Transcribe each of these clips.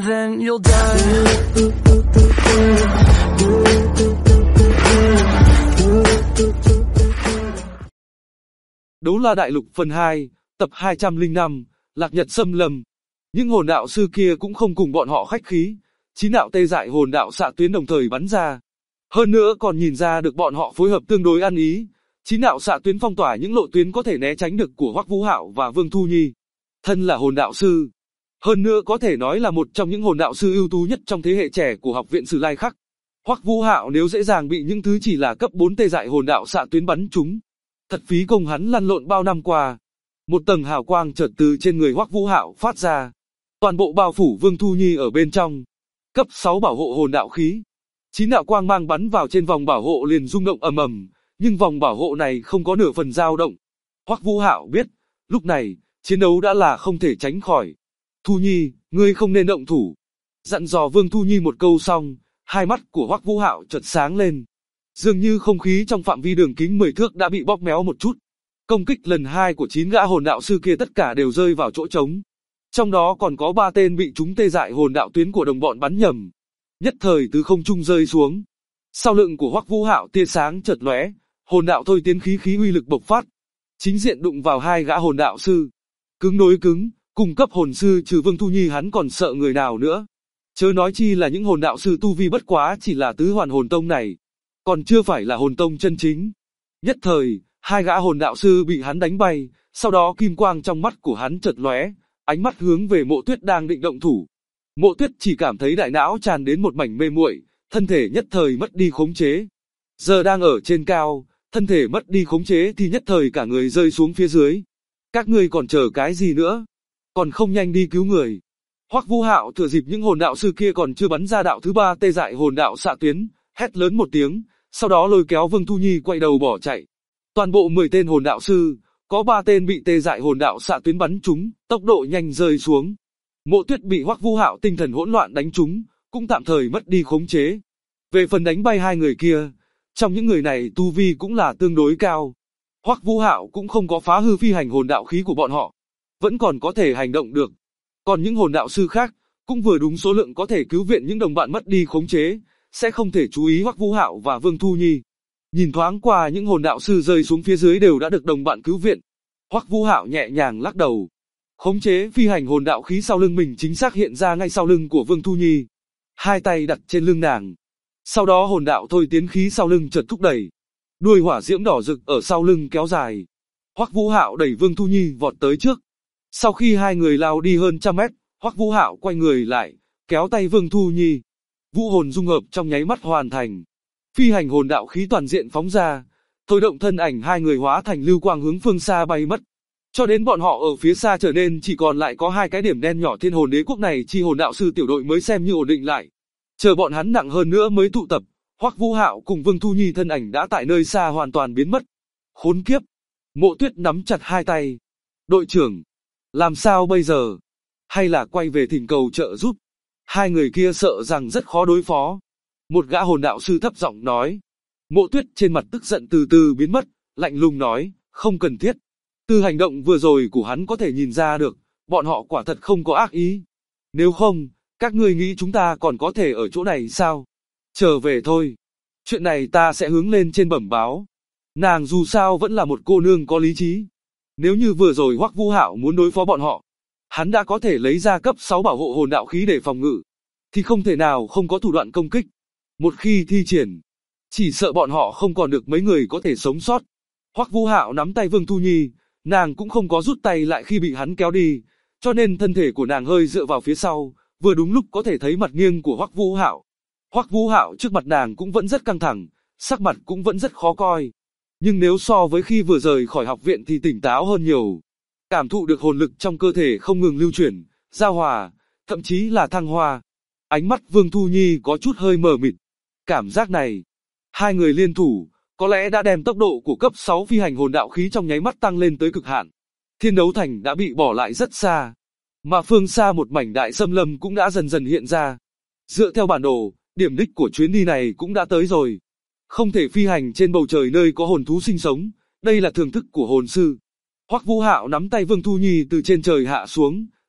and then you'll die. Đấu La Đại Lục phần 2, tập 205, Lạc Nhật xâm lâm. Những hồn đạo sư kia cũng không cùng bọn họ khách khí, 9 đạo tê dại hồn đạo xạ tuyến đồng thời bắn ra. Hơn nữa còn nhìn ra được bọn họ phối hợp tương đối ăn ý. 9 đạo xạ tuyến phong tỏa những lộ tuyến có thể né tránh được của Hoắc Vũ Hạo và Vương Thu Nhi. Thân là hồn đạo sư, hơn nữa có thể nói là một trong những hồn đạo sư ưu tú nhất trong thế hệ trẻ của học viện Sử Lai Khắc. Hoắc Vũ Hạo nếu dễ dàng bị những thứ chỉ là cấp 4 tê dại hồn đạo xạ tuyến bắn trúng, thật phí công hắn lăn lộn bao năm qua. Một tầng hào quang chợt từ trên người Hoắc Vũ Hạo phát ra, toàn bộ bao phủ Vương Thu Nhi ở bên trong. Cấp 6 bảo hộ hồn đạo khí. 9 đạo quang mang bắn vào trên vòng bảo hộ liền rung động ầm ầm, nhưng vòng bảo hộ này không có nửa phần dao động. Hoắc Vũ Hạo biết, lúc này, chiến đấu đã là không thể tránh khỏi. Thu Nhi, ngươi không nên động thủ. Dặn dò Vương Thu Nhi một câu xong, hai mắt của Hoắc Vũ Hạo chợt sáng lên. Dường như không khí trong phạm vi đường kính 10 thước đã bị bóp méo một chút. Công kích lần 2 của 9 gã hồn đạo sư kia tất cả đều rơi vào chỗ trống. Trong đó còn có 3 tên bị trúng tê dại hồn đạo tuyến của đồng bọn bắn nhầm. Nhất thời từ không trung rơi xuống. Sau lưng của Hoắc Vũ Hạo tia sáng chợt lóe, hồn đạo thôi tiến khí uy lực bộc phát. Chính diện đụng vào 2 gã hồn đạo sư. Cứng đối cứng, cùng cấp hồn sư trừ Vương Thu Nhi hắn còn sợ người nào nữa. Chớ nói chi là những hồn đạo sư tu vi bất quá chỉ là tứ hoàn hồn tông này. Còn chưa phải là hồn tông chân chính. Nhất thời, 2 gã hồn đạo sư bị hắn đánh bay, sau đó kim quang trong mắt của hắn chợt lóe, ánh mắt hướng về Mộ Tuyết đang định động thủ. Mộ Tuyết chỉ cảm thấy đại não tràn đến một mảnh mê muội, thân thể nhất thời mất đi khống chế. Giờ đang ở trên cao, thân thể mất đi khống chế thì nhất thời cả người rơi xuống phía dưới. Các ngươi còn chờ cái gì nữa? Còn không nhanh đi cứu người. Hoắc Vũ Hạo thừa dịp những hồn đạo sư kia còn chưa bắn ra đạo thứ 3 tê dại hồn đạo xạ tuyến, hét lớn một tiếng, sau đó lôi kéo Vương Thu Nhi quay đầu bỏ chạy. Toàn bộ 10 tên hồn đạo sư, có 3 tên bị tê dại hồn đạo xạ tuyến bắn trúng, tốc độ nhanh rơi xuống. Mộ Tuyết bị Hoắc Vũ Hạo tinh thần hỗn loạn đánh trúng, cũng tạm thời mất đi khống chế. Về phần đánh bay 2 người kia, trong những người này tu vi cũng là tương đối cao. Hoắc Vũ Hạo cũng không có phá hư phi hành hồn đạo khí của bọn họ, vẫn còn có thể hành động được. Còn những hồn đạo sư khác, cũng vừa đúng số lượng có thể cứu viện những đồng bạn mất đi khống chế, sẽ không thể chú ý Hoắc Vũ Hạo và Vương Thu Nhi. Nhìn thoáng qua những hồn đạo sư rơi xuống phía dưới đều đã được đồng bạn cứu viện. Hoắc Vũ Hạo nhẹ nhàng lắc đầu. Khống chế phi hành hồn đạo khí sau lưng mình chính xác hiện ra ngay sau lưng của Vương Thu Nhi. Hai tay đặt trên lưng nàng. Sau đó hồn đạo thôi tiến khí sau lưng chợt thúc đẩy. Đuôi hỏa diễm đỏ rực ở sau lưng kéo dài. Hoắc Vũ Hạo đẩy Vương Thu Nhi vọt tới trước. Sau khi hai người lao đi hơn trăm mét, Hoắc Vũ Hạo quay người lại, kéo tay Vương Thu Nhi. Vũ hồn dung hợp trong nháy mắt hoàn thành. Phi hành hồn đạo khí toàn diện phóng ra, thôi động thân ảnh hai người hóa thành lưu quang hướng phương xa bay mất. Cho đến bọn họ ở phía xa trở nên chỉ còn lại có 2 cái điểm đen nhỏ Thiên Hồn Đế Quốc này chi hồn đạo sư tiểu đội mới xem như ổn định lại. Chờ bọn hắn nặng hơn nữa mới tụ tập, Hoắc Vũ Hạo cùng Vương Thu Nhi thân ảnh đã tại nơi xa hoàn toàn biến mất. Khốn kiếp! Mộ Tuyết nắm chặt hai tay. Đội trưởng! Làm sao bây giờ? Hay là quay về thỉnh cầu trợ giúp? Hai người kia sợ rằng rất khó đối phó. Một gã hồn đạo sư thấp giọng nói. Mộ Tuyết trên mặt tức giận từ từ biến mất, lạnh lùng nói, không cần thiết. Từ hành động vừa rồi của hắn có thể nhìn ra được, bọn họ quả thật không có ác ý. Nếu không, các ngươi nghĩ chúng ta còn có thể ở chỗ này sao? Trở về thôi. Chuyện này ta sẽ hướng lên trên bẩm báo. Nàng dù sao vẫn là một cô nương có lý trí. Nếu như vừa rồi Hoắc Vũ Hạo muốn đối phó bọn họ, hắn đã có thể lấy ra cấp 6 bảo hộ hồn đạo khí để phòng ngự, thì không thể nào không có thủ đoạn công kích. Một khi thi triển, chỉ sợ bọn họ không còn được mấy người có thể sống sót. Hoắc Vũ Hạo nắm tay Vương Thu Nhi, nàng cũng không có rút tay lại khi bị hắn kéo đi, cho nên thân thể của nàng hơi dựa vào phía sau, vừa đúng lúc có thể thấy mặt nghiêng của Hoắc Vũ Hạo. Hoắc Vũ Hạo trước mặt nàng cũng vẫn rất căng thẳng, sắc mặt cũng vẫn rất khó coi. Nhưng nếu so với khi vừa rời khỏi học viện thì tỉnh táo hơn nhiều. Cảm thụ được hồn lực trong cơ thể không ngừng lưu chuyển, giao hòa, thậm chí là thăng hoa. Ánh mắt Vương Thu Nhi có chút hơi mờ mịt. Cảm giác này, hai người liên thủ, có lẽ đã đem tốc độ của cấp 6 phi hành hồn đạo khí trong nháy mắt tăng lên tới cực hạn. Thiên đấu thành đã bị bỏ lại rất xa, mà phương xa một mảnh đại xâm lâm cũng đã dần dần hiện ra. Dựa theo bản đồ, điểm đích của chuyến đi này cũng đã tới rồi. Không thể phi hành trên bầu trời nơi có hồn thú sinh sống, đây là thưởng thức của hồn sư. Hoắc Vũ Hạo nắm tay Vương Thu Nhi từ trên trời hạ xuống,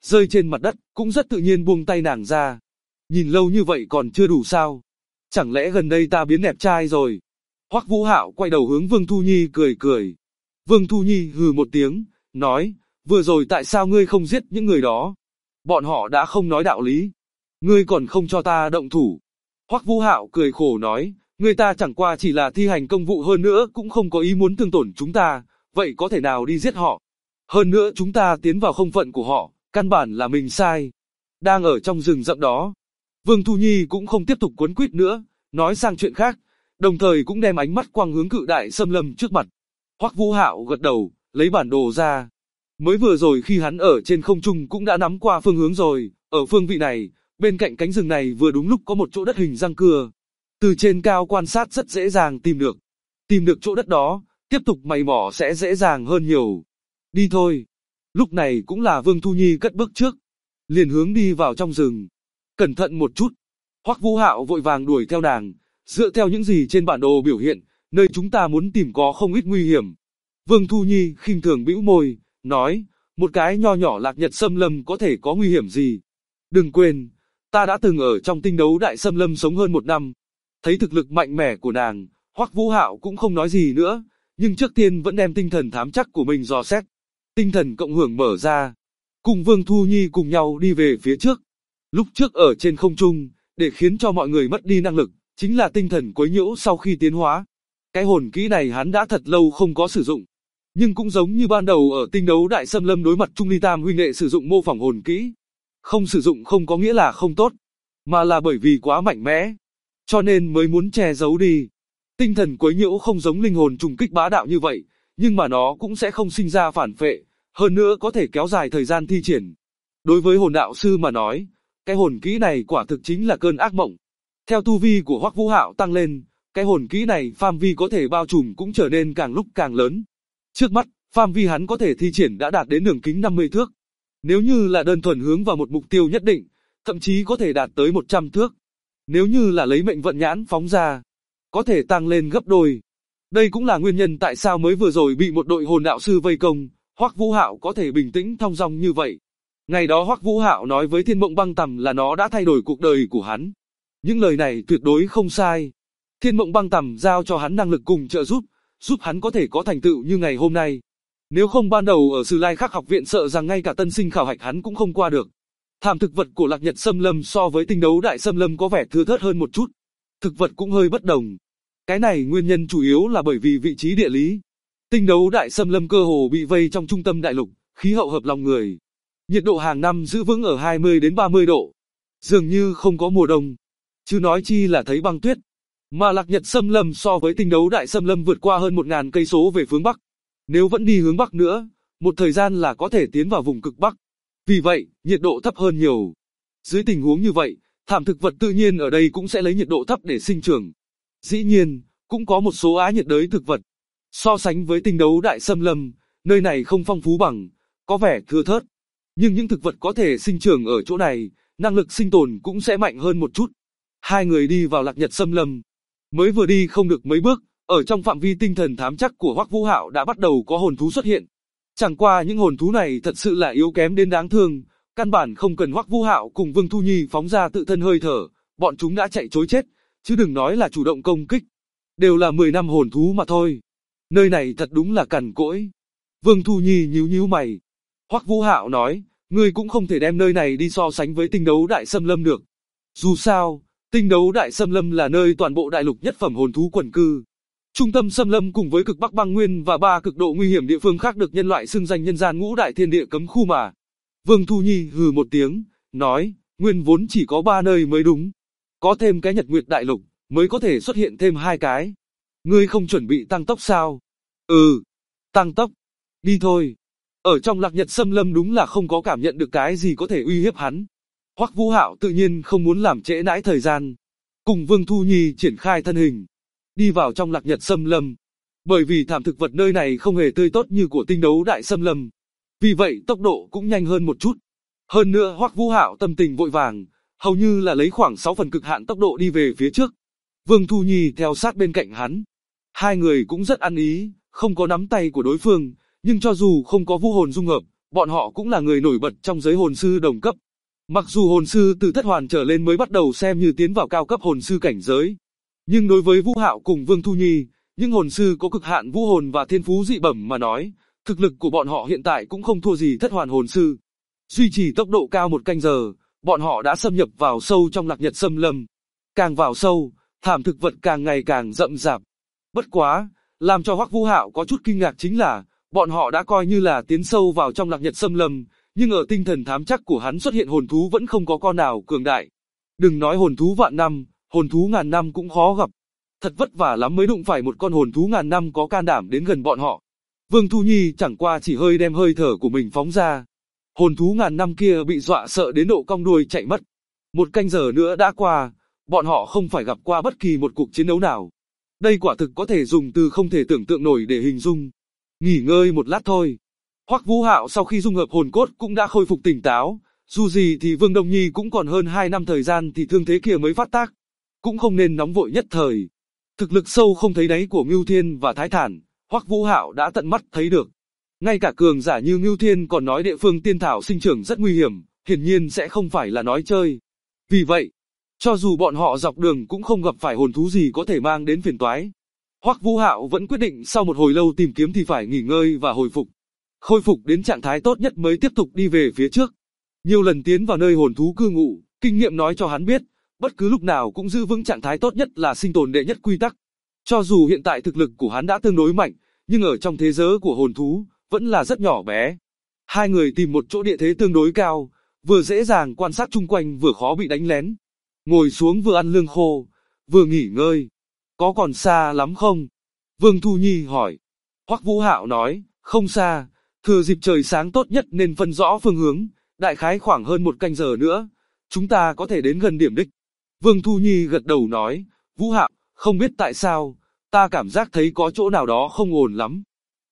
rơi trên mặt đất, cũng rất tự nhiên buông tay nàng ra. Nhìn lâu như vậy còn chưa đủ sao? Chẳng lẽ gần đây ta biến đẹp trai rồi? Hoắc Vũ Hạo quay đầu hướng Vương Thu Nhi cười cười. Vương Thu Nhi hừ một tiếng, nói, vừa rồi tại sao ngươi không giết những người đó? Bọn họ đã không nói đạo lý. Ngươi còn không cho ta động thủ. Hoắc Vũ Hạo cười khổ nói, người ta chẳng qua chỉ là thi hành công vụ, hơn nữa cũng không có ý muốn thương tổn chúng ta, vậy có thể nào đi giết họ? Hơn nữa chúng ta tiến vào không phận của họ, căn bản là mình sai. Đang ở trong rừng rậm đó. Vương Thu Nhi cũng không tiếp tục quấn quýt nữa, nói sang chuyện khác, đồng thời cũng đem ánh mắt quang hướng cự đại xâm lâm trước mặt. Hoắc Vũ Hạo gật đầu, lấy bản đồ ra. Mới vừa rồi khi hắn ở trên không trung cũng đã nắm qua phương hướng rồi, ở phương vị này, bên cạnh cánh rừng này vừa đúng lúc có một chỗ đất hình răng cưa. Từ trên cao quan sát rất dễ dàng tìm được. Tìm được chỗ đất đó, tiếp tục mày mò sẽ dễ dàng hơn nhiều. Đi thôi. Lúc này cũng là Vương Thu Nhi cất bước trước, liền hướng đi vào trong rừng. Cẩn thận một chút. Hoắc Vũ Hạo vội vàng đuổi theo nàng, dựa theo những gì trên bản đồ biểu hiện, nơi chúng ta muốn tìm có không ít nguy hiểm. Vương Thu Nhi khinh thường bĩu môi, nói, một cái nho nhỏ Lạc Nhật Xâm Lâm có thể có nguy hiểm gì? Đừng quên, ta đã từng ở trong Tinh Đấu Đại Xâm Lâm sống hơn 1 năm. Thấy thực lực mạnh mẽ của nàng, Hoắc Vũ Hạo cũng không nói gì nữa, nhưng trước tiên vẫn đem tinh thần thám chắc của mình dò xét. Tinh thần cộng hưởng mở ra, cùng Vương Thu Nhi cùng nhau đi về phía trước. Lúc trước ở trên không trung, để khiến cho mọi người mất đi năng lực, chính là tinh thần quấy nhiễu sau khi tiến hóa. Cái hồn kỹ này hắn đã thật lâu không có sử dụng. Nhưng cũng giống như ban đầu ở Tinh Đấu Đại Xâm Lâm đối mặt Trung Ly Tam huynh đệ sử dụng mô phỏng hồn kỹ. Không sử dụng không có nghĩa là không tốt, mà là bởi vì quá mạnh mẽ, cho nên mới muốn che giấu đi. Tinh thần quấy nhiễu không giống linh hồn trùng kích bá đạo như vậy, nhưng mà nó cũng sẽ không sinh ra phản phệ, hơn nữa có thể kéo dài thời gian thi triển. Đối với hồn đạo sư mà nói, cái hồn kỹ này quả thực chính là cơn ác mộng. Theo tu vi của Hoắc Vũ Hạo tăng lên, cái hồn kỹ này phạm vi có thể bao trùm cũng trở nên càng lúc càng lớn. Trước mắt, phạm vi hắn có thể thi triển đã đạt đến đường kính 50 thước. Nếu như là đơn thuần hướng vào một mục tiêu nhất định, thậm chí có thể đạt tới 100 thước. Nếu như là lấy mệnh vận nhãn phóng ra, có thể tăng lên gấp đôi. Đây cũng là nguyên nhân tại sao mới vừa rồi bị một đội hồn đạo sư vây công, Hoắc Vũ Hạo có thể bình tĩnh thong dong như vậy. Ngày đó Hoắc Vũ Hạo nói với Thiên Mộng Băng Tầm là nó đã thay đổi cuộc đời của hắn. Những lời này tuyệt đối không sai. Thiên Mộng Băng Tầm giao cho hắn năng lực cùng trợ giúp hắn có thể có thành tựu như ngày hôm nay. Nếu không ban đầu ở Sử Lai Khắc học viện sợ rằng ngay cả tân sinh khảo hạch hắn cũng không qua được. Thảm thực vật của Lạc Nhật Xâm Lâm so với Tinh Đấu Đại Xâm Lâm có vẻ thưa thớt hơn một chút. Thực vật cũng hơi bất đồng. Cái này nguyên nhân chủ yếu là bởi vì vị trí địa lý. Tinh Đấu Đại Xâm Lâm cơ hồ bị vây trong trung tâm đại lục, khí hậu hợp lòng người. Nhiệt độ hàng năm giữ vững ở 20 đến 30 độ. Dường như không có mùa đông. Chứ nói chi là thấy băng tuyết. Mà Lạc Nhật Xâm Lâm so với Tinh Đấu Đại Xâm Lâm vượt qua hơn 1000 cây số về hướng bắc. Nếu vẫn đi hướng bắc nữa, một thời gian là có thể tiến vào vùng cực bắc. Vì vậy, nhiệt độ thấp hơn nhiều. Dưới tình huống như vậy, thảm thực vật tự nhiên ở đây cũng sẽ lấy nhiệt độ thấp để sinh trưởng. Dĩ nhiên, cũng có một số á nhiệt đới thực vật. So sánh với Tinh Đấu Đại Xâm Lâm, nơi này không phong phú bằng, có vẻ thưa thớt. Nhưng những thực vật có thể sinh trưởng ở chỗ này, năng lực sinh tồn cũng sẽ mạnh hơn một chút. Hai người đi vào Lạc Nhật Xâm Lâm. Mới vừa đi không được mấy bước, ở trong phạm vi tinh thần thám chắc của Hoắc Vũ Hạo đã bắt đầu có hồn thú xuất hiện. Chẳng qua những hồn thú này thật sự là yếu kém đến đáng thương, căn bản không cần Hoắc Vũ Hạo cùng Vương Thu Nhi phóng ra tự thân hơi thở, bọn chúng đã chạy trối chết, chứ đừng nói là chủ động công kích. Đều là 10 năm hồn thú mà thôi. Nơi này thật đúng là cằn cỗi. Vương Thu Nhi nhíu nhíu mày. Hoắc Vũ Hạo nói, ngươi cũng không thể đem nơi này đi so sánh với Tinh Đấu Đại Xâm Lâm được. Dù sao, Tinh Đấu Đại Xâm Lâm là nơi toàn bộ đại lục nhất phẩm hồn thú quần cư. Trung tâm xâm lâm cùng với cực Bắc băng nguyên và 3 cực độ nguy hiểm địa phương khác được nhân loại xưng danh nhân gian ngũ đại thiên địa cấm khu mà. Vương Thu Nhi hừ một tiếng, nói, nguyên vốn chỉ có 3 nơi mới đúng. Có thêm cái Nhật Nguyệt Đại Lục, mới có thể xuất hiện thêm 2 cái. Ngươi không chuẩn bị tăng tốc sao? Ừ, tăng tốc. Đi thôi. Ở trong Lạc Nhật Xâm Lâm đúng là không có cảm nhận được cái gì có thể uy hiếp hắn. Hoắc Vũ Hạo tự nhiên không muốn làm trễ nãi thời gian. Cùng Vương Thu Nhi triển khai thân hình. Đi vào trong Lạc Nhật Xâm Lâm. Bởi vì thảm thực vật nơi này không hề tươi tốt như của Tinh Đấu Đại Xâm Lâm. Vì vậy tốc độ cũng nhanh hơn một chút. Hơn nữa Hoắc Vũ Hạo tâm tình vội vàng, hầu như là lấy khoảng 6 phần cực hạn tốc độ đi về phía trước. Vương Thu Nhi theo sát bên cạnh hắn. Hai người cũng rất ăn ý, không có nắm tay của đối phương, nhưng cho dù không có vũ hồn dung hợp, bọn họ cũng là người nổi bật trong giới hồn sư đồng cấp. Mặc dù hồn sư từ thất hoàn trở lên mới bắt đầu xem như tiến vào cao cấp hồn sư cảnh giới, nhưng đối với Vũ Hạo cùng Vương Thu Nhi, những hồn sư có cực hạn vũ hồn và thiên phú dị bẩm mà nói, thực lực của bọn họ hiện tại cũng không thua gì thất hoàn hồn sư. Duy trì tốc độ cao 1 canh giờ, bọn họ đã xâm nhập vào sâu trong Lạc Nhật Xâm Lâm. Càng vào sâu, thảm thực vật càng ngày càng rậm rạp. Bất quá, làm cho Hoắc Vũ Hạo có chút kinh ngạc chính là, bọn họ đã coi như là tiến sâu vào trong Lạc Nhật Xâm Lâm, nhưng ở tinh thần thám chắc của hắn xuất hiện hồn thú vẫn không có con nào cường đại. Đừng nói hồn thú vạn năm, hồn thú ngàn năm cũng khó gặp. Thật vất vả lắm mới đụng phải một con hồn thú ngàn năm có can đảm đến gần bọn họ. Vương Thu Nhi chẳng qua chỉ hơi đem hơi thở của mình phóng ra. Hồn thú ngàn năm kia bị dọa sợ đến độ cong đuôi chạy mất. 1 canh giờ nữa đã qua, bọn họ không phải gặp qua bất kỳ một cuộc chiến đấu nào. Đây quả thực có thể dùng từ không thể tưởng tượng nổi để hình dung. Nghỉ ngơi một lát thôi. Hoắc Vũ Hạo sau khi dung hợp hồn cốt cũng đã khôi phục tỉnh táo. Dù gì thì Vương Đông Nhi cũng còn hơn 2 năm thời gian thì thương thế kia mới phát tác. Cũng không nên nóng vội nhất thời. Thực lực sâu không thấy đáy của Ngưu Thiên và Thái Thản, Hoắc Vũ Hạo đã tận mắt thấy được. Ngay cả cường giả như Ngưu Thiên còn nói địa phương tiên thảo sinh trưởng rất nguy hiểm, hiển nhiên sẽ không phải là nói chơi. Vì vậy, cho dù bọn họ dọc đường cũng không gặp phải hồn thú gì có thể mang đến phiền toái. Hoắc Vũ Hạo vẫn quyết định sau một hồi lâu tìm kiếm thì phải nghỉ ngơi và hồi phục. Khôi phục đến trạng thái tốt nhất mới tiếp tục đi về phía trước. Nhiều lần tiến vào nơi hồn thú cư ngụ, kinh nghiệm nói cho hắn biết, bất cứ lúc nào cũng giữ vững trạng thái tốt nhất là sinh tồn đệ nhất quy tắc. Cho dù hiện tại thực lực của hắn đã tương đối mạnh, nhưng ở trong thế giới của hồn thú, vẫn là rất nhỏ bé. Hai người tìm một chỗ địa thế tương đối cao, vừa dễ dàng quan sát chung quanh vừa khó bị đánh lén. Ngồi xuống vừa ăn lương khô, vừa nghỉ ngơi. Có còn xa lắm không? Vương Thu Nhi hỏi. Hoắc Vũ Hạo nói, không xa, thừa dịp trời sáng tốt nhất nên phân rõ phương hướng, đại khái khoảng hơn 1 canh giờ nữa, chúng ta có thể đến gần điểm đích. Vương Thu Nhi gật đầu nói, Vũ Hạo, không biết tại sao, ta cảm giác thấy có chỗ nào đó không ổn lắm.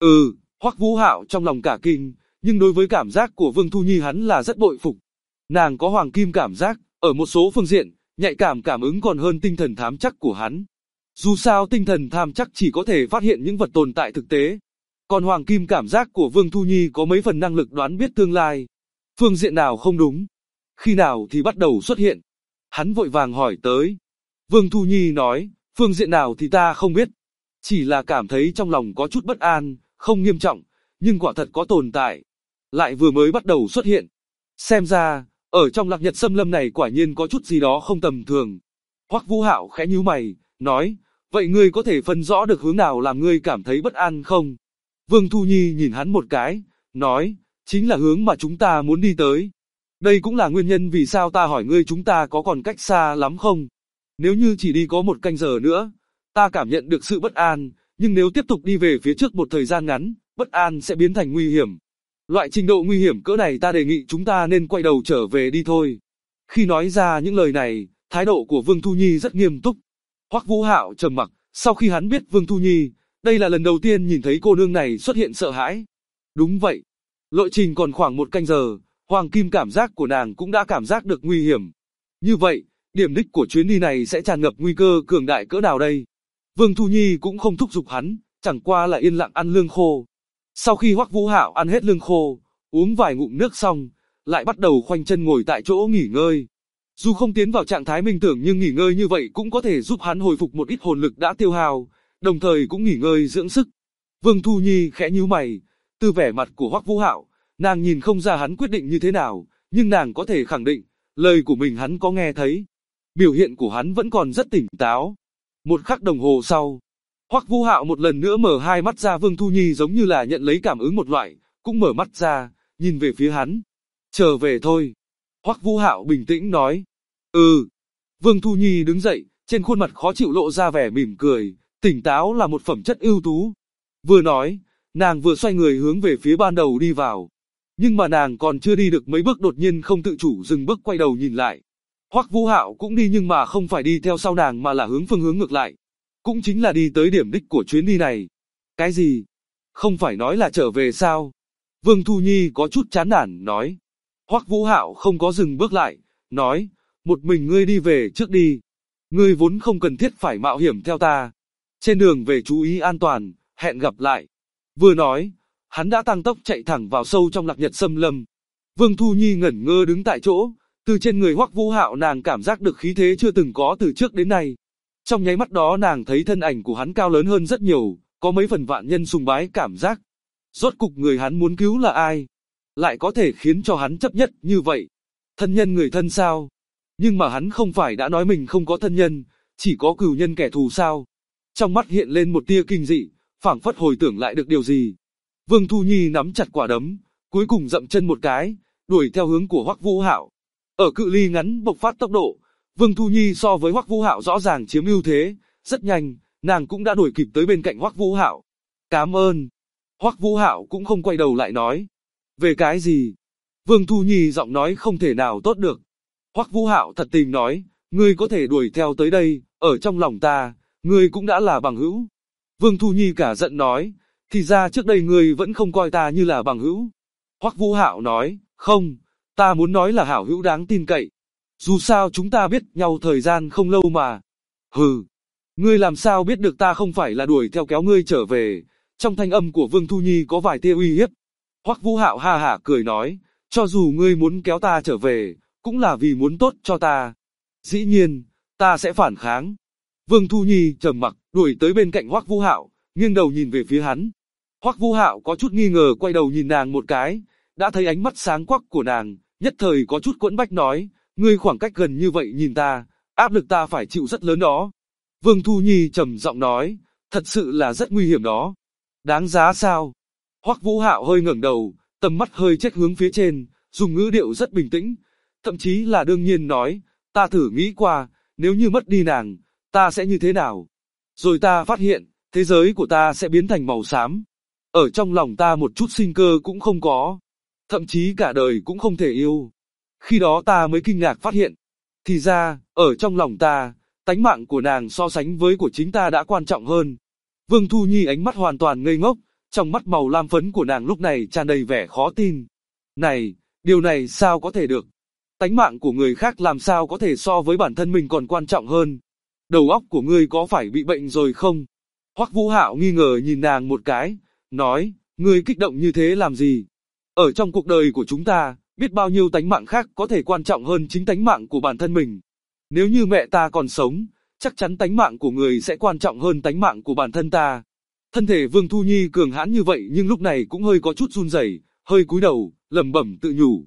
Hoắc Vũ Hạo trong lòng cả kinh, nhưng đối với cảm giác của Vương Thu Nhi hắn là rất bội phục. Nàng có hoàng kim cảm giác, ở một số phương diện, nhạy cảm cảm ứng còn hơn tinh thần thám chắc của hắn. Dù sao tinh thần thám chắc chỉ có thể phát hiện những vật tồn tại thực tế. Còn hoàng kim cảm giác của Vương Thu Nhi có mấy phần năng lực đoán biết tương lai. Phương diện nào không đúng? Khi nào thì bắt đầu xuất hiện? Hắn vội vàng hỏi tới. Vương Thu Nhi nói, phương diện nào thì ta không biết. Chỉ là cảm thấy trong lòng có chút bất an, không nghiêm trọng, nhưng quả thật có tồn tại. Lại vừa mới bắt đầu xuất hiện. Xem ra, ở trong Lạc Nhật Xâm Lâm này quả nhiên có chút gì đó không tầm thường. Hoắc Vũ Hạo khẽ nhíu mày, nói, vậy ngươi có thể phân rõ được hướng nào làm ngươi cảm thấy bất an không? Vương Thu Nhi nhìn hắn một cái, nói, chính là hướng mà chúng ta muốn đi tới. Đây cũng là nguyên nhân vì sao ta hỏi ngươi chúng ta có còn cách xa lắm không? Nếu như chỉ đi có 1 canh giờ nữa, ta cảm nhận được sự bất an, nhưng nếu tiếp tục đi về phía trước một thời gian ngắn, bất an sẽ biến thành nguy hiểm. Loại trình độ nguy hiểm cỡ này ta đề nghị chúng ta nên quay đầu trở về đi thôi. Khi nói ra những lời này, thái độ của Vương Thu Nhi rất nghiêm túc. Hoắc Vũ Hạo trầm mặc, sau khi hắn biết Vương Thu Nhi, đây là lần đầu tiên nhìn thấy cô nương này xuất hiện sợ hãi. Đúng vậy, lộ trình còn khoảng 1 canh giờ, hoàng kim cảm giác của nàng cũng đã cảm giác được nguy hiểm. Như vậy, điểm đích của chuyến đi này sẽ tràn ngập nguy cơ cường đại cỡ nào đây? Vương Thu Nhi cũng không thúc giục hắn, chẳng qua là yên lặng ăn lương khô. Sau khi Hoắc Vũ Hạo ăn hết lương khô, uống vài ngụm nước xong, lại bắt đầu khoanh chân ngồi tại chỗ nghỉ ngơi. Dù không tiến vào trạng thái minh tưởng nhưng nghỉ ngơi như vậy cũng có thể giúp hắn hồi phục một ít hồn lực đã tiêu hao, đồng thời cũng nghỉ ngơi dưỡng sức. Vương Thu Nhi khẽ nhíu mày, từ vẻ mặt của Hoắc Vũ Hạo, nàng nhìn không ra hắn quyết định như thế nào, nhưng nàng có thể khẳng định, lời của mình hắn có nghe thấy. Biểu hiện của hắn vẫn còn rất tỉnh táo. 1 khắc đồng hồ sau, Hoắc Vũ Hạo một lần nữa mở hai mắt ra. Vương Thu Nhi giống như là nhận lấy cảm ứng một loại, cũng mở mắt ra, nhìn về phía hắn. Trở về thôi. Hoắc Vũ Hạo bình tĩnh nói. Vương Thu Nhi đứng dậy, trên khuôn mặt khó chịu lộ ra vẻ mỉm cười, tỉnh táo là một phẩm chất ưu tú. Vừa nói, nàng vừa xoay người hướng về phía ban đầu đi vào. Nhưng mà nàng còn chưa đi được mấy bước đột nhiên không tự chủ dừng bước quay đầu nhìn lại. Hoắc Vũ Hạo cũng đi nhưng mà không phải đi theo sau nàng mà là hướng phương hướng ngược lại. Cũng chính là đi tới điểm đích của chuyến đi này. Cái gì? Không phải nói là trở về sao? Vương Thu Nhi có chút chán nản nói. Hoắc Vũ Hạo không có dừng bước lại, nói, một mình ngươi đi về trước đi. Ngươi vốn không cần thiết phải mạo hiểm theo ta. Trên đường về chú ý an toàn, hẹn gặp lại. Vừa nói, hắn đã tăng tốc chạy thẳng vào sâu trong Lạc Nhật Xâm Lâm. Vương Thu Nhi ngẩn ngơ đứng tại chỗ, từ trên người Hoắc Vũ Hạo nàng cảm giác được khí thế chưa từng có từ trước đến nay. Trong nháy mắt đó nàng thấy thân ảnh của hắn cao lớn hơn rất nhiều, có mấy phần vạn nhân sùng bái cảm giác. Rốt cục người hắn muốn cứu là ai? Lại có thể khiến cho hắn chấp nhất như vậy? Thân nhân người thân sao? Nhưng mà hắn không phải đã nói mình không có thân nhân, chỉ có cừu nhân kẻ thù sao? Trong mắt hiện lên một tia kinh dị, phảng phất hồi tưởng lại được điều gì. Vương Thu Nhi nắm chặt quả đấm, cuối cùng dậm chân một cái, đuổi theo hướng của Hoắc Vũ Hạo. Ở cự ly ngắn bộc phát tốc độ, Vương Thu Nhi so với Hoắc Vũ Hạo rõ ràng chiếm ưu thế, rất nhanh, nàng cũng đã đuổi kịp tới bên cạnh Hoắc Vũ Hạo. Cảm ơn. Hoắc Vũ Hạo cũng không quay đầu lại nói. Về cái gì? Vương Thu Nhi giọng nói không thể nào tốt được. Hoắc Vũ Hạo thật tình nói, ngươi có thể đuổi theo tới đây, ở trong lòng ta, ngươi cũng đã là bằng hữu. Vương Thu Nhi cả giận nói, thì ra trước đây ngươi vẫn không coi ta như là bằng hữu. Hoắc Vũ Hạo nói, không, ta muốn nói là hảo hữu đáng tin cậy. Dù sao chúng ta biết nhau thời gian không lâu mà. Hừ, ngươi làm sao biết được ta không phải là đuổi theo kéo ngươi trở về? Trong thanh âm của Vương Thu Nhi có vài tia uy hiếp. Hoắc Vũ Hạo ha hả cười nói, cho dù ngươi muốn kéo ta trở về, cũng là vì muốn tốt cho ta. Dĩ nhiên, ta sẽ phản kháng. Vương Thu Nhi trầm mặc, đuổi tới bên cạnh Hoắc Vũ Hạo, nghiêng đầu nhìn về phía hắn. Hoắc Vũ Hạo có chút nghi ngờ quay đầu nhìn nàng một cái, đã thấy ánh mắt sáng quắc của nàng, nhất thời có chút quẫn bách nói, ngươi khoảng cách gần như vậy nhìn ta, áp lực ta phải chịu rất lớn đó. Vương Thu Nhi trầm giọng nói, thật sự là rất nguy hiểm đó. Đáng giá sao? Hoắc Vũ Hạo hơi ngẩng đầu, tầm mắt hơi chếch hướng phía trên, dùng ngữ điệu rất bình tĩnh, thậm chí là đương nhiên nói, ta thử nghĩ qua, nếu như mất đi nàng, ta sẽ như thế nào? Rồi ta phát hiện, thế giới của ta sẽ biến thành màu xám. Ở trong lòng ta một chút sinh cơ cũng không có, thậm chí cả đời cũng không thể yêu. Khi đó ta mới kinh ngạc phát hiện, thì ra, ở trong lòng ta, tánh mạng của nàng so sánh với của chính ta đã quan trọng hơn. Vương Thu Nhi ánh mắt hoàn toàn ngây ngốc, trong mắt màu lam phấn của nàng lúc này tràn đầy vẻ khó tin. Này, điều này sao có thể được? Tánh mạng của người khác làm sao có thể so với bản thân mình còn quan trọng hơn? Đầu óc của ngươi có phải bị bệnh rồi không? Hoắc Vũ Hạo nghi ngờ nhìn nàng một cái, nói, ngươi kích động như thế làm gì? Ở trong cuộc đời của chúng ta, biết bao nhiêu tánh mạng khác có thể quan trọng hơn chính tánh mạng của bản thân mình. Nếu như mẹ ta còn sống, chắc chắn tánh mạng của người sẽ quan trọng hơn tánh mạng của bản thân ta. Thân thể Vương Thu Nhi cường hãn như vậy nhưng lúc này cũng hơi có chút run rẩy, hơi cúi đầu, lẩm bẩm tự nhủ,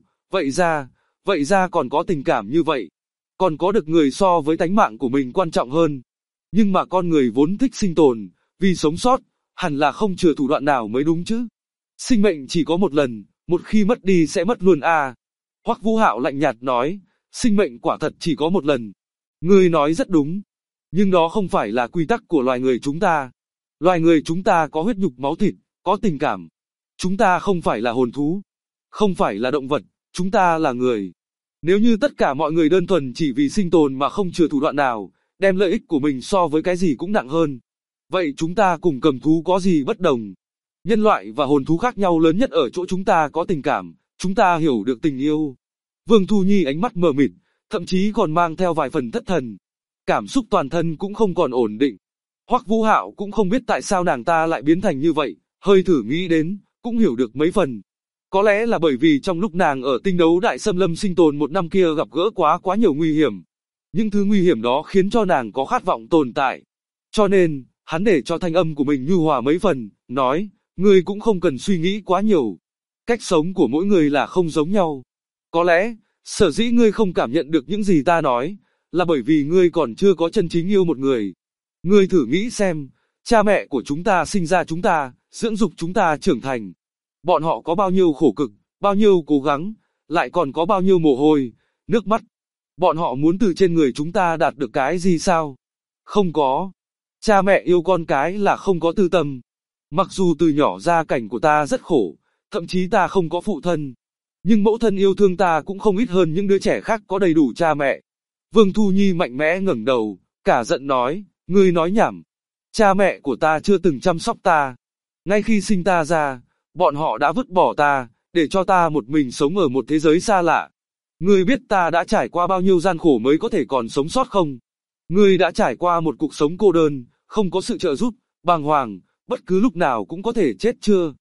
vậy ra còn có tình cảm như vậy, còn có được người so với tánh mạng của mình quan trọng hơn. Nhưng mà con người vốn thích sinh tồn, vì sống sót, hẳn là không chừa thủ đoạn nào mới đúng chứ. Sinh mệnh chỉ có một lần, một khi mất đi sẽ mất luôn à. Hoắc Vũ Hạo lạnh nhạt nói, sinh mệnh quả thật chỉ có một lần. Ngươi nói rất đúng, nhưng đó không phải là quy tắc của loài người chúng ta. Loài người chúng ta có huyết nhục máu thịt, có tình cảm. Chúng ta không phải là hồn thú, không phải là động vật, chúng ta là người. Nếu như tất cả mọi người đơn thuần chỉ vì sinh tồn mà không chừa thủ đoạn nào, đem lợi ích của mình so với cái gì cũng nặng hơn, vậy chúng ta cùng cầm thú có gì bất đồng? Nhân loại và hồn thú khác nhau lớn nhất ở chỗ chúng ta có tình cảm, chúng ta hiểu được tình yêu. Vương Thu Nhi ánh mắt mờ mịt, thậm chí còn mang theo vài phần thất thần. Cảm xúc toàn thân cũng không còn ổn định. Hoắc Vũ Hạo cũng không biết tại sao nàng ta lại biến thành như vậy, hơi thử nghĩ đến, cũng hiểu được mấy phần. Có lẽ là bởi vì trong lúc nàng ở tinh đấu đại xâm lâm sinh tồn một năm kia gặp gỡ quá nhiều nguy hiểm. Những thứ nguy hiểm đó khiến cho nàng có khát vọng tồn tại. Cho nên, hắn để cho thanh âm của mình nhu hòa mấy phần, nói, ngươi cũng không cần suy nghĩ quá nhiều. Cách sống của mỗi người là không giống nhau. Có lẽ, sở dĩ ngươi không cảm nhận được những gì ta nói, là bởi vì ngươi còn chưa có chân chính yêu một người. Ngươi thử nghĩ xem, cha mẹ của chúng ta sinh ra chúng ta, dưỡng dục chúng ta trưởng thành. Bọn họ có bao nhiêu khổ cực, bao nhiêu cố gắng, lại còn có bao nhiêu mồ hôi, nước mắt. Bọn họ muốn từ trên người chúng ta đạt được cái gì sao? Không có. Cha mẹ yêu con cái là không có tư tâm. Mặc dù từ nhỏ gia cảnh của ta rất khổ, thậm chí ta không có phụ thân. Nhưng mẫu thân yêu thương ta cũng không ít hơn những đứa trẻ khác có đầy đủ cha mẹ. Vương Thu Nhi mạnh mẽ ngẩng đầu, cả giận nói, ngươi nói nhảm. Cha mẹ của ta chưa từng chăm sóc ta. Ngay khi sinh ta ra, bọn họ đã vứt bỏ ta, để cho ta một mình sống ở một thế giới xa lạ. Ngươi biết ta đã trải qua bao nhiêu gian khổ mới có thể còn sống sót không? Ngươi đã trải qua một cuộc sống cô đơn, không có sự trợ giúp, bàng hoàng, bất cứ lúc nào cũng có thể chết chưa?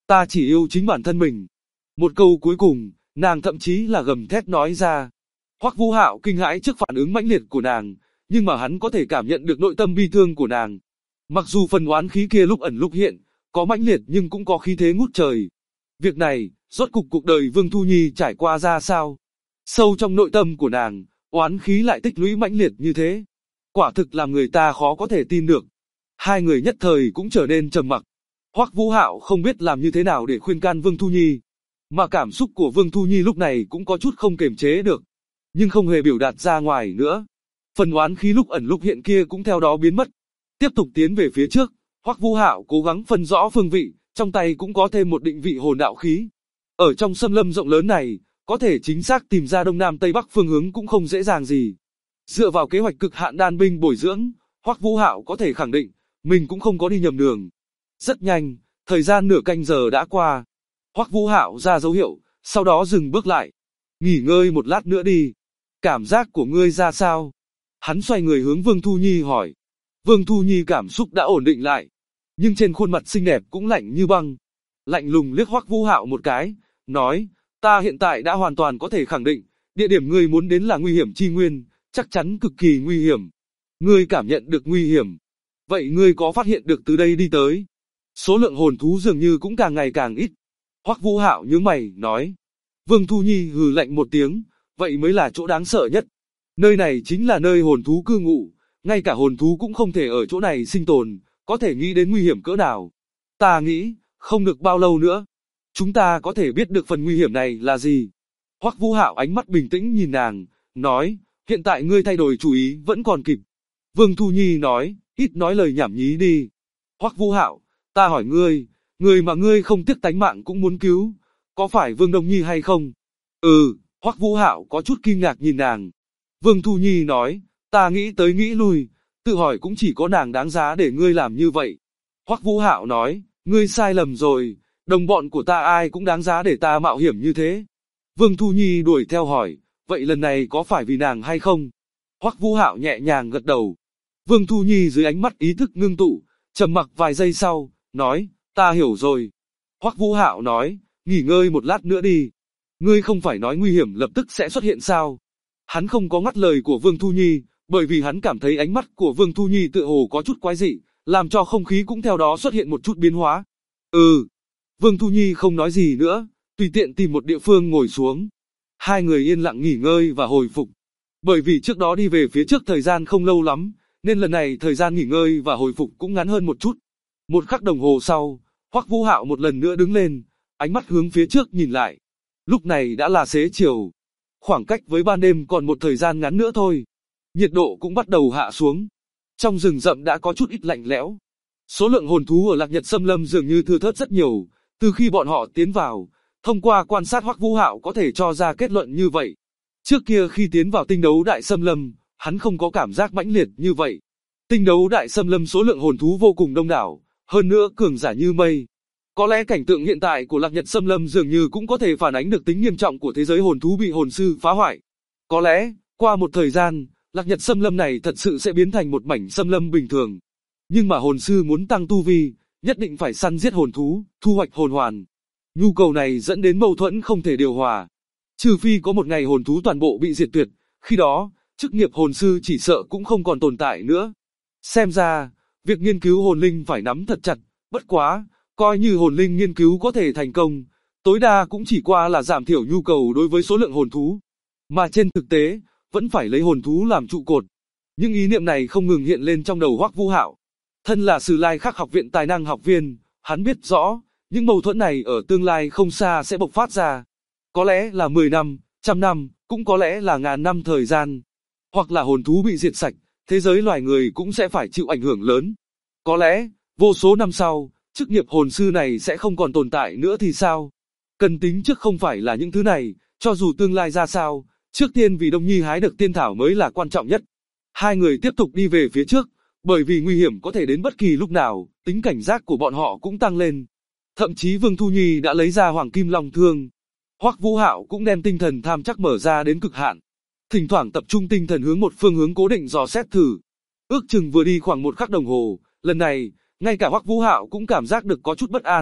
Ta chỉ yêu chính bản thân mình. Một câu cuối cùng, nàng thậm chí là gầm thét nói ra. Hoắc Vũ Hạo kinh hãi trước phản ứng mãnh liệt của nàng, nhưng mà hắn có thể cảm nhận được nội tâm bi thương của nàng. Mặc dù phần oán khí kia lúc ẩn lúc hiện, có mãnh liệt nhưng cũng có khí thế ngút trời. Việc này, rốt cuộc đời Vương Thu Nhi trải qua ra sao? Sâu trong nội tâm của nàng, oán khí lại tích lũy mãnh liệt như thế. Quả thực làm người ta khó có thể tin được. Hai người nhất thời cũng trở nên trầm mặc. Hoắc Vũ Hạo không biết làm như thế nào để khuyên can Vương Thu Nhi. Mà cảm xúc của Vương Thu Nhi lúc này cũng có chút không kiềm chế được. Nhưng không hề biểu đạt ra ngoài nữa. Phần oán khí lúc ẩn lúc hiện kia cũng theo đó biến mất. Tiếp tục tiến về phía trước, Hoắc Vũ Hạo cố gắng phân rõ phương vị, trong tay cũng có thêm một định vị hồn đạo khí. Ở trong xâm lâm rộng lớn này, có thể chính xác tìm ra đông nam tây bắc phương hướng cũng không dễ dàng gì. Dựa vào kế hoạch cực hạn đan binh bồi dưỡng, Hoắc Vũ Hạo có thể khẳng định, mình cũng không có đi nhầm đường. Rất nhanh, thời gian nửa canh giờ đã qua. Hoắc Vũ Hạo ra dấu hiệu, sau đó dừng bước lại. Nghỉ ngơi một lát nữa đi. Cảm giác của ngươi ra sao? Hắn xoay người hướng Vương Thu Nhi hỏi. Vương Thu Nhi cảm xúc đã ổn định lại, nhưng trên khuôn mặt xinh đẹp cũng lạnh như băng. Lạnh lùng liếc Hoắc Vũ Hạo một cái, nói, ta hiện tại đã hoàn toàn có thể khẳng định, địa điểm ngươi muốn đến là nguy hiểm chi nguyên, chắc chắn cực kỳ nguy hiểm. Ngươi cảm nhận được nguy hiểm. Vậy ngươi có phát hiện được từ đây đi tới? Số lượng hồn thú dường như cũng càng ngày càng ít. Hoắc Vũ Hạo nhướng mày, nói. Vương Thu Nhi hừ lạnh một tiếng, vậy mới là chỗ đáng sợ nhất. Nơi này chính là nơi hồn thú cư ngụ, ngay cả hồn thú cũng không thể ở chỗ này sinh tồn, có thể nghĩ đến nguy hiểm cỡ nào. Ta nghĩ, không được bao lâu nữa, chúng ta có thể biết được phần nguy hiểm này là gì. Hoắc Vũ Hạo ánh mắt bình tĩnh nhìn nàng, nói, hiện tại ngươi thay đổi chủ ý vẫn còn kịp. Vương Thu Nhi nói, ít nói lời nhảm nhí đi. Hoắc Vũ Hạo, ta hỏi ngươi, người mà ngươi không tiếc tánh mạng cũng muốn cứu, có phải Vương Đông Nhi hay không? Hoắc Vũ Hạo có chút kinh ngạc nhìn nàng. Vương Thu Nhi nói, ta nghĩ tới nghĩ lui, tự hỏi cũng chỉ có nàng đáng giá để ngươi làm như vậy. Hoắc Vũ Hạo nói, ngươi sai lầm rồi, đồng bọn của ta ai cũng đáng giá để ta mạo hiểm như thế. Vương Thu Nhi đuổi theo hỏi, vậy lần này có phải vì nàng hay không? Hoắc Vũ Hạo nhẹ nhàng gật đầu. Vương Thu Nhi dưới ánh mắt ý thức ngưng tụ, trầm mặc vài giây sau, nói, ta hiểu rồi. Hoắc Vũ Hạo nói, nghỉ ngơi một lát nữa đi. Ngươi không phải nói nguy hiểm lập tức sẽ xuất hiện sao? Hắn không có ngắt lời của Vương Thu Nhi, bởi vì hắn cảm thấy ánh mắt của Vương Thu Nhi tựa hồ có chút quái dị, làm cho không khí cũng theo đó xuất hiện một chút biến hóa. Vương Thu Nhi không nói gì nữa, tùy tiện tìm một địa phương ngồi xuống. Hai người yên lặng nghỉ ngơi và hồi phục. Bởi vì trước đó đi về phía trước thời gian không lâu lắm, nên lần này thời gian nghỉ ngơi và hồi phục cũng ngắn hơn một chút. Một khắc đồng hồ sau, Hoắc Vũ Hạo một lần nữa đứng lên, ánh mắt hướng phía trước nhìn lại. Lúc này đã là xế chiều. Khoảng cách với ban đêm còn một thời gian ngắn nữa thôi. Nhiệt độ cũng bắt đầu hạ xuống. Trong rừng rậm đã có chút ít lạnh lẽo. Số lượng hồn thú ở Lạc Nhật Xâm Lâm dường như thưa thớt rất nhiều, từ khi bọn họ tiến vào. Thông qua quan sát Hoắc Vũ Hạo có thể cho ra kết luận như vậy. Trước kia khi tiến vào tinh đấu đại xâm lâm, hắn không có cảm giác mãnh liệt như vậy. Tinh đấu đại xâm lâm số lượng hồn thú vô cùng đông đảo, hơn nữa cường giả như mây. Có lẽ cảnh tượng hiện tại của Lạc Nhật Xâm Lâm dường như cũng có thể phản ánh được tính nghiêm trọng của thế giới hồn thú bị hồn sư phá hoại. Có lẽ, qua một thời gian, Lạc Nhật Xâm Lâm này thật sự sẽ biến thành một mảnh xâm lâm bình thường. Nhưng mà hồn sư muốn tăng tu vi, nhất định phải săn giết hồn thú, thu hoạch hồn hoàn. Nhu cầu này dẫn đến mâu thuẫn không thể điều hòa. Trừ phi có một ngày hồn thú toàn bộ bị diệt tuyệt, khi đó, chức nghiệp hồn sư chỉ sợ cũng không còn tồn tại nữa. Xem ra, việc nghiên cứu hồn linh phải nắm thật chặt, bất quá, coi như hồn linh nghiên cứu có thể thành công, tối đa cũng chỉ qua là giảm thiểu nhu cầu đối với số lượng hồn thú. Mà trên thực tế, vẫn phải lấy hồn thú làm trụ cột. Nhưng ý niệm này không ngừng hiện lên trong đầu Hoắc Vũ Hạo. Thân là Sử Lai Khắc học viện tài năng học viên, hắn biết rõ, những mâu thuẫn này ở tương lai không xa sẽ bộc phát ra. Có lẽ là 10 năm, 100 năm, cũng có lẽ là ngàn năm thời gian. Hoặc là hồn thú bị diệt sạch, thế giới loài người cũng sẽ phải chịu ảnh hưởng lớn. Có lẽ, vô số năm sau, chức nghiệp hồn sư này sẽ không còn tồn tại nữa thì sao? Cần tính trước không phải là những thứ này, cho dù tương lai ra sao, trước tiên vì Đông Nhi hái được tiên thảo mới là quan trọng nhất. Hai người tiếp tục đi về phía trước, bởi vì nguy hiểm có thể đến bất kỳ lúc nào, tính cảnh giác của bọn họ cũng tăng lên. Thậm chí Vương Thu Nhi đã lấy ra Hoàng Kim Long Thương. Hoắc Vũ Hạo cũng đem tinh thần tham chắc mở ra đến cực hạn. Thỉnh thoảng tập trung tinh thần hướng một phương hướng cố định dò xét thử. Ước chừng vừa đi khoảng một khắc đồng hồ, lần này, ngay cả Hoắc Vũ Hạo cũng cảm giác được có chút bất an,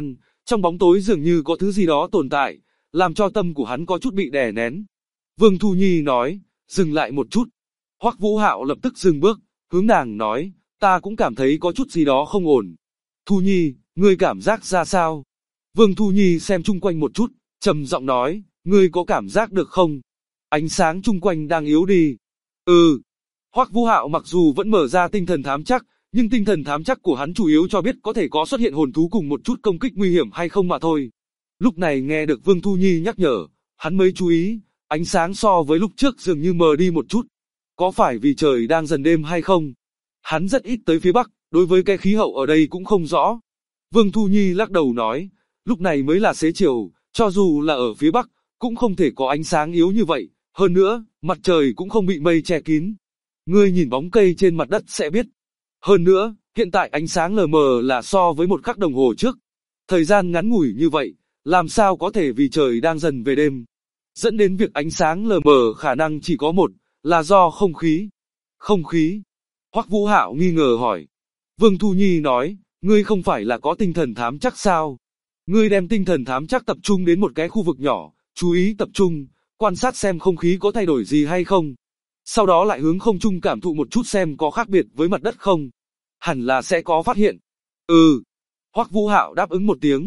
Trong bóng tối dường như có thứ gì đó tồn tại, làm cho tâm của hắn có chút bị đè nén. Vương Thu Nhi nói, dừng lại một chút. Hoắc Vũ Hạo lập tức dừng bước, hướng nàng nói, ta cũng cảm thấy có chút gì đó không ổn. Thu Nhi, ngươi cảm giác ra sao? Vương Thu Nhi xem chung quanh một chút, trầm giọng nói, ngươi có cảm giác được không? Ánh sáng chung quanh đang yếu đi. Ừ. Hoắc Vũ Hạo mặc dù vẫn mở ra tinh thần thám chắc, nhưng tinh thần thám chắc của hắn chủ yếu cho biết có thể có xuất hiện hồn thú cùng một chút công kích nguy hiểm hay không mà thôi. Lúc này nghe được Vương Thu Nhi nhắc nhở, hắn mới chú ý, ánh sáng so với lúc trước dường như mờ đi một chút. Có phải vì trời đang dần đêm hay không? Hắn rất ít tới phía Bắc, đối với cái khí hậu ở đây cũng không rõ. Vương Thu Nhi lắc đầu nói, lúc này mới là xế chiều, cho dù là ở phía Bắc, cũng không thể có ánh sáng yếu như vậy. Hơn nữa, mặt trời cũng không bị mây che kín. Ngươi nhìn bóng cây trên mặt đất sẽ biết. Hơn nữa, hiện tại ánh sáng lờ mờ là so với một khắc đồng hồ trước. Thời gian ngắn ngủi như vậy, làm sao có thể vì trời đang dần về đêm. Dẫn đến việc ánh sáng lờ mờ khả năng chỉ có một, là do không khí. Không khí? Hoắc Vũ Hạo nghi ngờ hỏi. Vương Thu Nhi nói, ngươi không phải là có tinh thần thám chắc sao? Ngươi đem tinh thần thám chắc tập trung đến một cái khu vực nhỏ, chú ý tập trung, quan sát xem không khí có thay đổi gì hay không. Sau đó lại hướng không trung cảm thụ một chút xem có khác biệt với mặt đất không. Hẳn là sẽ có phát hiện. Ừ. Hoắc Vũ Hạo đáp ứng một tiếng.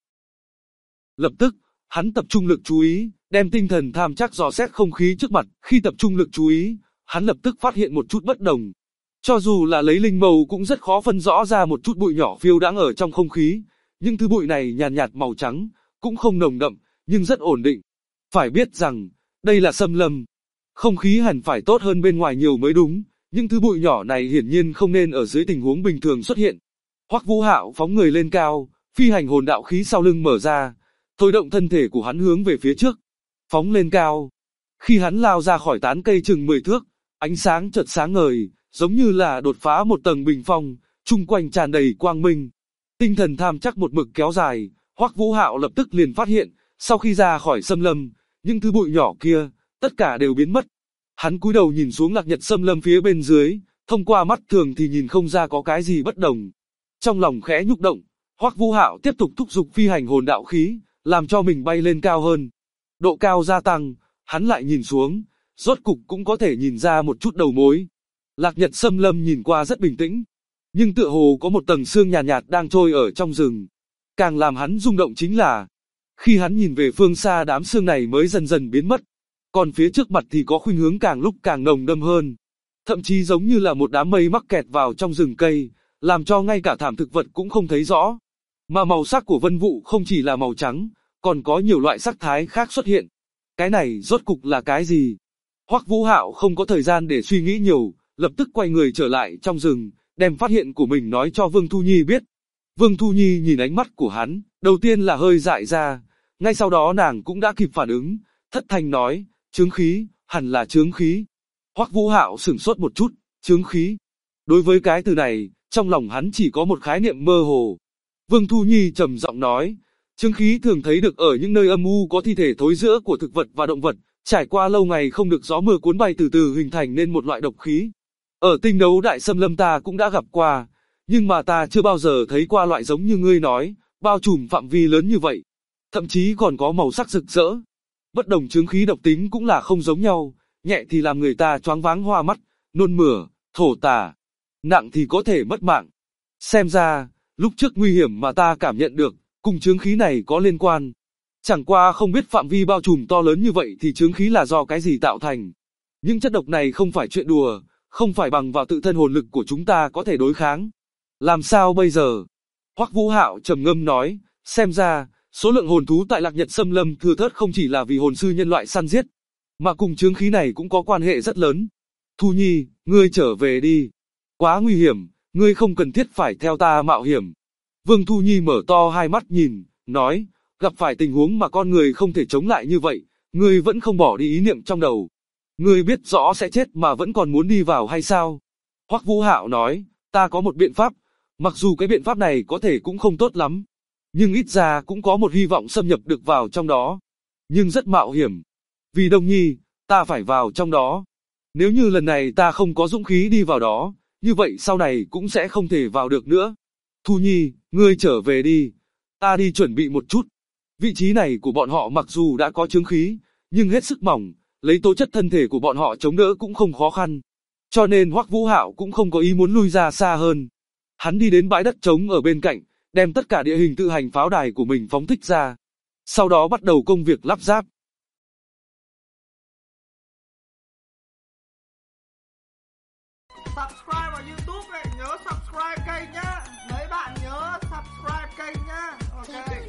Lập tức, hắn tập trung lực chú ý, đem tinh thần tham chắc dò xét không khí trước mặt. Khi tập trung lực chú ý, hắn lập tức phát hiện một chút bất đồng. Cho dù là lấy linh mâu cũng rất khó phân rõ ra một chút bụi nhỏ phiêu đãng ở trong không khí. Nhưng thứ bụi này nhàn nhạt màu trắng, cũng không nồng đậm, nhưng rất ổn định. Phải biết rằng, đây là xâm lâm. Không khí hẳn phải tốt hơn bên ngoài nhiều mới đúng, nhưng thứ bụi nhỏ này hiển nhiên không nên ở dưới tình huống bình thường xuất hiện. Hoắc Vũ Hạo phóng người lên cao, phi hành hồn đạo khí sau lưng mở ra, thôi động thân thể của hắn hướng về phía trước, phóng lên cao. Khi hắn lao ra khỏi tán cây chừng 10 thước, ánh sáng chợt sáng ngời, giống như là đột phá một tầng bình phong, chung quanh tràn đầy quang minh. Tinh thần tham chắc một mực kéo dài, Hoắc Vũ Hạo lập tức liền phát hiện, sau khi ra khỏi xâm lâm, những thứ bụi nhỏ kia, tất cả đều biến mất. Hắn cúi đầu nhìn xuống Lạc Nhật xâm lâm phía bên dưới, thông qua mắt thường thì nhìn không ra có cái gì bất đồng. Trong lòng khẽ nhúc động, Hoắc Vũ Hạo tiếp tục thúc giục phi hành hồn đạo khí, làm cho mình bay lên cao hơn. Độ cao gia tăng, hắn lại nhìn xuống, rốt cục cũng có thể nhìn ra một chút đầu mối. Lạc Nhật xâm lâm nhìn qua rất bình tĩnh, nhưng tựa hồ có một tầng sương nhàn nhạt đang trôi ở trong rừng. Càng làm hắn rung động chính là, khi hắn nhìn về phương xa đám sương này mới dần dần biến mất. Còn phía trước mặt thì có khuynh hướng càng lúc càng nồng đậm hơn. Thậm chí giống như là một đám mây mắc kẹt vào trong rừng cây, làm cho ngay cả thảm thực vật cũng không thấy rõ. Mà màu sắc của vân vụ không chỉ là màu trắng, còn có nhiều loại sắc thái khác xuất hiện. Cái này rốt cục là cái gì? Hoắc Vũ Hạo không có thời gian để suy nghĩ nhiều, lập tức quay người trở lại trong rừng, đem phát hiện của mình nói cho Vương Thu Nhi biết. Vương Thu Nhi nhìn ánh mắt của hắn, đầu tiên là hơi dại ra, ngay sau đó nàng cũng đã kịp phản ứng, thất thanh nói, chướng khí, hẳn là chướng khí. Hoắc Vũ Hạo sửng sốt một chút, chướng khí. Đối với cái từ này, trong lòng hắn chỉ có một khái niệm mơ hồ. Vương Thu Nhi trầm giọng nói, chướng khí thường thấy được ở những nơi âm u có thi thể thối rữa của thực vật và động vật, trải qua lâu ngày không được gió mưa cuốn bay từ từ hình thành nên một loại độc khí. Ở Tinh Đấu Đại Xâm Lâm ta cũng đã gặp qua, nhưng mà ta chưa bao giờ thấy qua loại giống như ngươi nói, bao trùm phạm vi lớn như vậy. Thậm chí còn có màu sắc rực rỡ. Bất đồng chướng khí độc tính cũng là không giống nhau, nhẹ thì làm người ta choáng váng hoa mắt, nôn mửa, thổ tả, nặng thì có thể mất mạng. Xem ra, lúc trước nguy hiểm mà ta cảm nhận được, cùng chướng khí này có liên quan. Chẳng qua không biết phạm vi bao trùm to lớn như vậy thì chướng khí là do cái gì tạo thành. Những chất độc này không phải chuyện đùa, không phải bằng vào tự thân hồn lực của chúng ta có thể đối kháng. Làm sao bây giờ? Hoắc Vũ Hạo trầm ngâm nói, xem ra, số lượng hồn thú tại Lạc Nhật xâm lâm thưa thớt không chỉ là vì hồn sư nhân loại săn giết, mà cùng chướng khí này cũng có quan hệ rất lớn. Thu Nhi, ngươi trở về đi. Quá nguy hiểm, ngươi không cần thiết phải theo ta mạo hiểm. Vương Thu Nhi mở to hai mắt nhìn, nói, gặp phải tình huống mà con người không thể chống lại như vậy, ngươi vẫn không bỏ đi ý niệm trong đầu. Ngươi biết rõ sẽ chết mà vẫn còn muốn đi vào hay sao? Hoắc Vũ Hạo nói, ta có một biện pháp, mặc dù cái biện pháp này có thể cũng không tốt lắm, nhưng ít ra cũng có một hy vọng xâm nhập được vào trong đó. Nhưng rất mạo hiểm. Vì Đông Nhi, ta phải vào trong đó. Nếu như lần này ta không có dũng khí đi vào đó, như vậy sau này cũng sẽ không thể vào được nữa. Thu Nhi, ngươi trở về đi. Ta đi chuẩn bị một chút. Vị trí này của bọn họ mặc dù đã có chướng khí, nhưng hết sức mỏng, lấy tố chất thân thể của bọn họ chống đỡ cũng không khó khăn. Cho nên Hoắc Vũ Hạo cũng không có ý muốn lui ra xa hơn. Hắn đi đến bãi đất trống ở bên cạnh, đem tất cả địa hình tự hành pháo đài của mình phóng thích ra. Sau đó bắt đầu công việc lắp ráp. Subscribe vào YouTube này, nhớ subscribe kênh nhá. Mấy bạn nhớ subscribe kênh nhá. Ok.